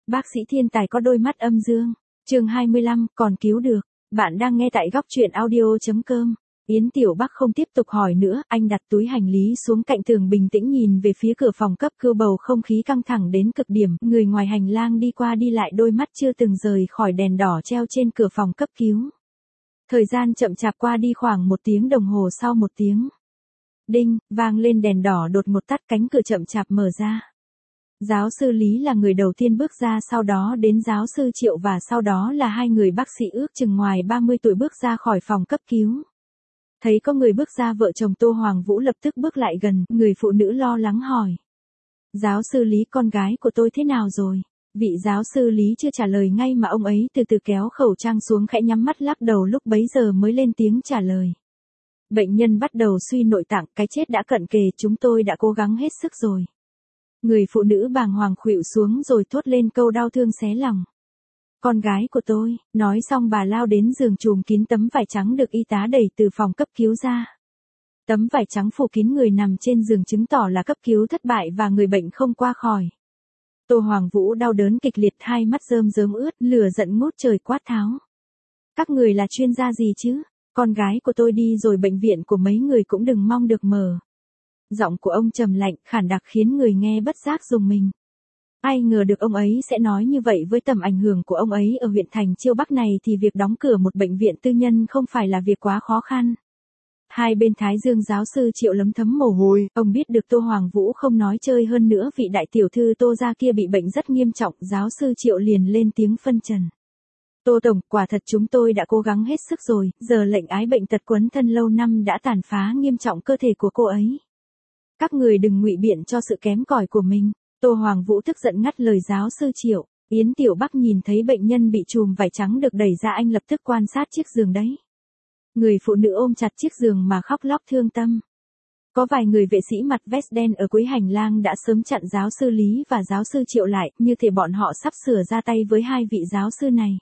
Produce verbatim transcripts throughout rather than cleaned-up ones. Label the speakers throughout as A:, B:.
A: Bác sĩ thiên tài có đôi mắt âm dương. Chương hai mươi lăm, còn cứu được. Bạn đang nghe tại góc truyện audio chấm com. Yến Tiểu Bắc không tiếp tục hỏi nữa, anh đặt túi hành lý xuống cạnh tường bình tĩnh nhìn về phía cửa phòng cấp cứu, bầu không khí căng thẳng đến cực điểm, người ngoài hành lang đi qua đi lại, đôi mắt chưa từng rời khỏi đèn đỏ treo trên cửa phòng cấp cứu. Thời gian chậm chạp qua đi, khoảng một tiếng đồng hồ sau, một tiếng đinh vang lên, đèn đỏ đột ngột tắt, cánh cửa chậm chạp mở ra. Giáo sư Lý là người đầu tiên bước ra, sau đó đến giáo sư Triệu và sau đó là hai người bác sĩ ước chừng ngoài ba mươi tuổi bước ra khỏi phòng cấp cứu. Thấy có người bước ra, vợ chồng Tô Hoàng Vũ lập tức bước lại gần, người phụ nữ lo lắng hỏi. Giáo sư Lý, con gái của tôi thế nào rồi? Vị giáo sư Lý chưa trả lời ngay mà ông ấy từ từ kéo khẩu trang xuống, khẽ nhắm mắt lắc đầu, lúc bấy giờ mới lên tiếng trả lời. Bệnh nhân bắt đầu suy nội tạng, cái chết đã cận kề, chúng tôi đã cố gắng hết sức rồi. Người phụ nữ bàng hoàng khuỵu xuống rồi thốt lên câu đau thương xé lòng. Con gái của tôi, nói xong bà lao đến giường trùm kín tấm vải trắng được y tá đẩy từ phòng cấp cứu ra. Tấm vải trắng phủ kín người nằm trên giường chứng tỏ là cấp cứu thất bại và người bệnh không qua khỏi. Tô Hoàng Vũ đau đớn kịch liệt, hai mắt rơm rớm ướt, lửa giận ngút trời quát tháo. Các người là chuyên gia gì chứ? Con gái của tôi đi rồi, bệnh viện của mấy người cũng đừng mong được mở. Giọng của ông trầm lạnh, khản đặc khiến người nghe bất giác rùng mình. Ai ngờ được ông ấy sẽ nói như vậy, với tầm ảnh hưởng của ông ấy ở huyện thành Chiêu Bắc này thì việc đóng cửa một bệnh viện tư nhân không phải là việc quá khó khăn. Hai bên thái dương giáo sư Triệu lấm thấm mồ hôi, ông biết được Tô Hoàng Vũ không nói chơi hơn nữa, vị đại tiểu thư Tô gia kia bị bệnh rất nghiêm trọng, giáo sư Triệu liền lên tiếng phân trần. Tô Tổng, quả thật chúng tôi đã cố gắng hết sức rồi, giờ lệnh ái bệnh tật quấn thân lâu năm đã tàn phá nghiêm trọng cơ thể của cô ấy. Các người đừng ngụy biện cho sự kém cỏi của mình. Tô Hoàng Vũ tức giận ngắt lời giáo sư Triệu. Yến Tiểu Bắc nhìn thấy bệnh nhân bị trùm vải trắng được đẩy ra, anh lập tức quan sát chiếc giường đấy. Người phụ nữ ôm chặt chiếc giường mà khóc lóc thương tâm. Có vài người vệ sĩ mặc vest đen ở cuối hành lang đã sớm chặn giáo sư Lý và giáo sư Triệu lại, như thể bọn họ sắp sửa ra tay với hai vị giáo sư này.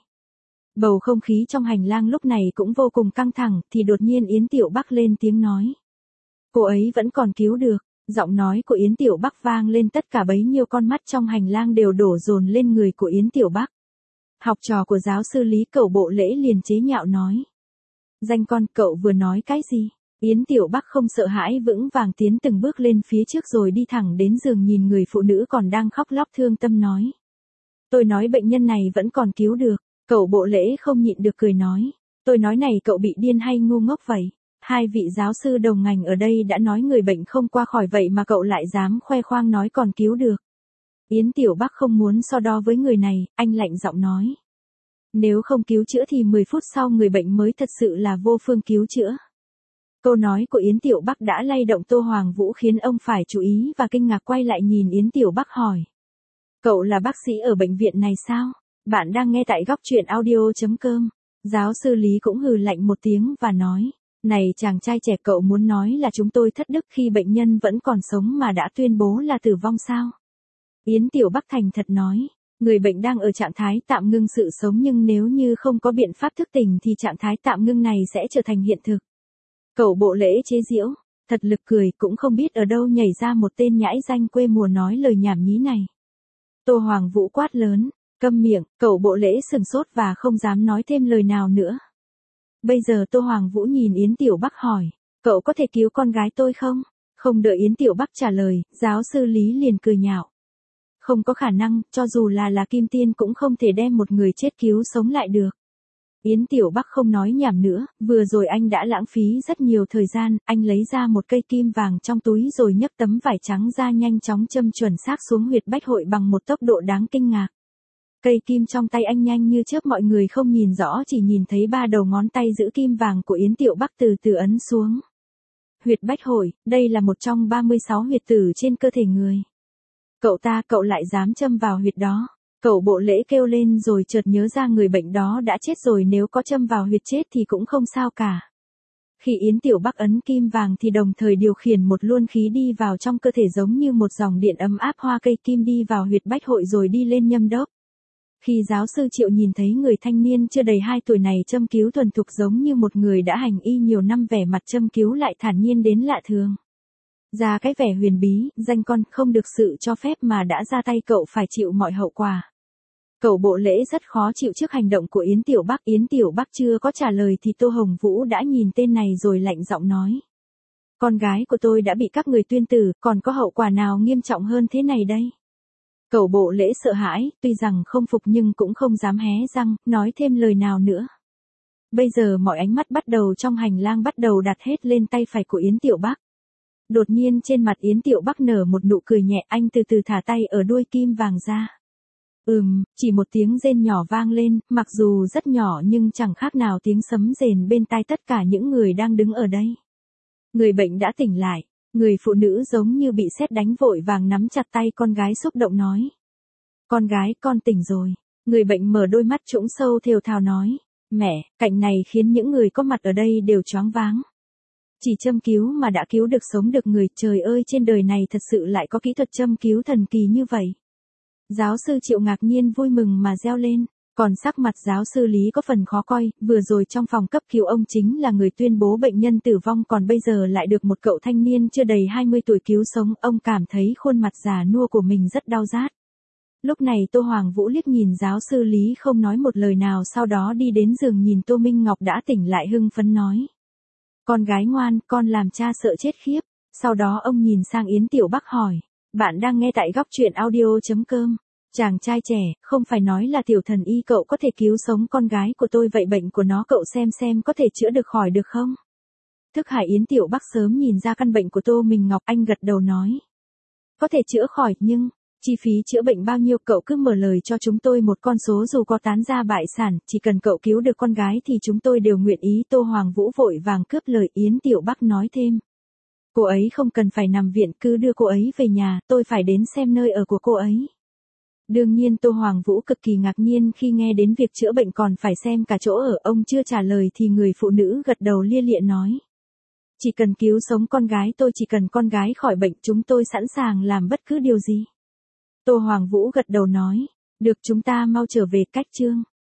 A: Bầu không khí trong hành lang lúc này cũng vô cùng căng thẳng, thì đột nhiên Yến Tiểu Bắc lên tiếng nói. Cô ấy vẫn còn cứu được. Giọng nói của Yến Tiểu Bắc vang lên, tất cả bấy nhiêu con mắt trong hành lang đều đổ dồn lên người của Yến Tiểu Bắc. Học trò của giáo sư Lý, Cẩu Bộ Lễ liền chế nhạo nói. Danh con, cậu vừa nói cái gì? Yến Tiểu Bắc không sợ hãi, vững vàng tiến từng bước lên phía trước rồi đi thẳng đến giường, nhìn người phụ nữ còn đang khóc lóc thương tâm nói. Tôi nói bệnh nhân này vẫn còn cứu được. Cẩu Bộ Lễ không nhịn được cười nói. Tôi nói này, cậu bị điên hay ngu ngốc vậy? Hai vị giáo sư đồng ngành ở đây đã nói người bệnh không qua khỏi, vậy mà cậu lại dám khoe khoang nói còn cứu được. Yến Tiểu Bắc không muốn so đo với người này, anh lạnh giọng nói. Nếu không cứu chữa thì mười phút sau người bệnh mới thật sự là vô phương cứu chữa. Câu nói của Yến Tiểu Bắc đã lay động Tô Hoàng Vũ, khiến ông phải chú ý và kinh ngạc quay lại nhìn Yến Tiểu Bắc hỏi. Cậu là bác sĩ ở bệnh viện này sao? Bạn đang nghe tại góc truyện audio chấm com. Giáo sư Lý cũng hừ lạnh một tiếng và nói. Này chàng trai trẻ, cậu muốn nói là chúng tôi thất đức khi bệnh nhân vẫn còn sống mà đã tuyên bố là tử vong sao? Yến Tiểu Bắc thành thật nói, người bệnh đang ở trạng thái tạm ngưng sự sống, nhưng nếu như không có biện pháp thức tỉnh thì trạng thái tạm ngưng này sẽ trở thành hiện thực. Cẩu Bộ Lễ chế giễu, thật lực cười, cũng không biết ở đâu nhảy ra một tên nhãi danh quê mùa nói lời nhảm nhí này. Tô Hoàng Vũ quát lớn, câm miệng. Cẩu Bộ Lễ sừng sốt và không dám nói thêm lời nào nữa. Bây giờ Tô Hoàng Vũ nhìn Yến Tiểu Bắc hỏi, cậu có thể cứu con gái tôi không? Không đợi Yến Tiểu Bắc trả lời, giáo sư Lý liền cười nhạo. Không có khả năng, cho dù là là Kim Tiên cũng không thể đem một người chết cứu sống lại được. Yến Tiểu Bắc không nói nhảm nữa, vừa rồi anh đã lãng phí rất nhiều thời gian, anh lấy ra một cây kim vàng trong túi rồi nhấc tấm vải trắng ra, nhanh chóng châm chuẩn xác xuống huyệt bách hội bằng một tốc độ đáng kinh ngạc. Cây kim trong tay anh nhanh như chớp, mọi người không nhìn rõ, chỉ nhìn thấy ba đầu ngón tay giữ kim vàng của Yến Tiểu Bắc từ từ ấn xuống. Huyệt bách hội, đây là một trong ba mươi sáu huyệt tử trên cơ thể người. Cậu ta, cậu lại dám châm vào huyệt đó. Cẩu Bộ Lễ kêu lên rồi chợt nhớ ra người bệnh đó đã chết rồi, nếu có châm vào huyệt chết thì cũng không sao cả. Khi Yến Tiểu Bắc ấn kim vàng thì đồng thời điều khiển một luân khí đi vào trong cơ thể, giống như một dòng điện ấm áp, hoa cây kim đi vào huyệt bách hội rồi đi lên nhâm đốc. Khi giáo sư Triệu nhìn thấy người thanh niên chưa đầy hai tuổi này châm cứu thuần thục giống như một người đã hành y nhiều năm, vẻ mặt châm cứu lại thản nhiên đến lạ thường. Ra cái vẻ huyền bí, danh con, không được sự cho phép mà đã ra tay, cậu phải chịu mọi hậu quả. Cậu Bộ Lễ rất khó chịu trước hành động của Yến Tiểu Bắc. Yến Tiểu Bắc chưa có trả lời thì Tô Hồng Vũ đã nhìn tên này rồi lạnh giọng nói. Con gái của tôi đã bị các người tuyên tử, còn có hậu quả nào nghiêm trọng hơn thế này đây? Cậu Bộ Lễ sợ hãi, tuy rằng không phục nhưng cũng không dám hé răng, nói thêm lời nào nữa. Bây giờ mọi ánh mắt bắt đầu trong hành lang bắt đầu đặt hết lên tay phải của Yến Tiểu Bắc. Đột nhiên trên mặt Yến Tiểu Bắc nở một nụ cười nhẹ, anh từ từ thả tay ở đuôi kim vàng ra. Ừm, chỉ một tiếng rên nhỏ vang lên, mặc dù rất nhỏ nhưng chẳng khác nào tiếng sấm rền bên tai tất cả những người đang đứng ở đây. Người bệnh đã tỉnh lại, người phụ nữ giống như bị sét đánh vội vàng nắm chặt tay con gái xúc động nói. Con gái, con tỉnh rồi. Người bệnh mở đôi mắt trũng sâu thều thào nói. Mẹ, cảnh này khiến những người có mặt ở đây đều choáng váng. Chỉ châm cứu mà đã cứu được sống được người, trời ơi, trên đời này thật sự lại có kỹ thuật châm cứu thần kỳ như vậy. Giáo sư Triệu ngạc nhiên vui mừng mà reo lên, còn sắc mặt giáo sư Lý có phần khó coi, vừa rồi trong phòng cấp cứu ông chính là người tuyên bố bệnh nhân tử vong, còn bây giờ lại được một cậu thanh niên chưa đầy hai mươi tuổi cứu sống, ông cảm thấy khuôn mặt già nua của mình rất đau rát. Lúc này Tô Hoàng Vũ liếc nhìn giáo sư Lý không nói một lời nào, sau đó đi đến giường nhìn Tô Minh Ngọc đã tỉnh lại hưng phấn nói. Con gái ngoan, con làm cha sợ chết khiếp. Sau đó ông nhìn sang Yến Tiểu Bắc hỏi. Bạn đang nghe tại góc truyện audio.com. Chàng trai trẻ, không phải nói là tiểu thần y cậu có thể cứu sống con gái của tôi, vậy bệnh của nó cậu xem xem có thể chữa được khỏi được không? Thức Hải Yến Tiểu Bắc sớm nhìn ra căn bệnh của Tô Minh Ngọc, anh gật đầu nói. Có thể chữa khỏi, nhưng chi phí chữa bệnh bao nhiêu? Cậu cứ mở lời cho chúng tôi một con số, dù có tán gia bại sản, chỉ cần cậu cứu được con gái thì chúng tôi đều nguyện ý. Tô Hoàng Vũ vội vàng cướp lời. Yến Tiểu Bắc nói thêm. Cô ấy không cần phải nằm viện, cứ đưa cô ấy về nhà, tôi phải đến xem nơi ở của cô ấy. Đương nhiên Tô Hoàng Vũ cực kỳ ngạc nhiên khi nghe đến việc chữa bệnh còn phải xem cả chỗ ở. Ông chưa trả lời thì người phụ nữ gật đầu lia lịa nói. Chỉ cần cứu sống con gái tôi, chỉ cần con gái khỏi bệnh, chúng tôi sẵn sàng làm bất cứ điều gì. Tô Hoàng Vũ gật đầu nói. Được, chúng ta mau trở về. Cách chương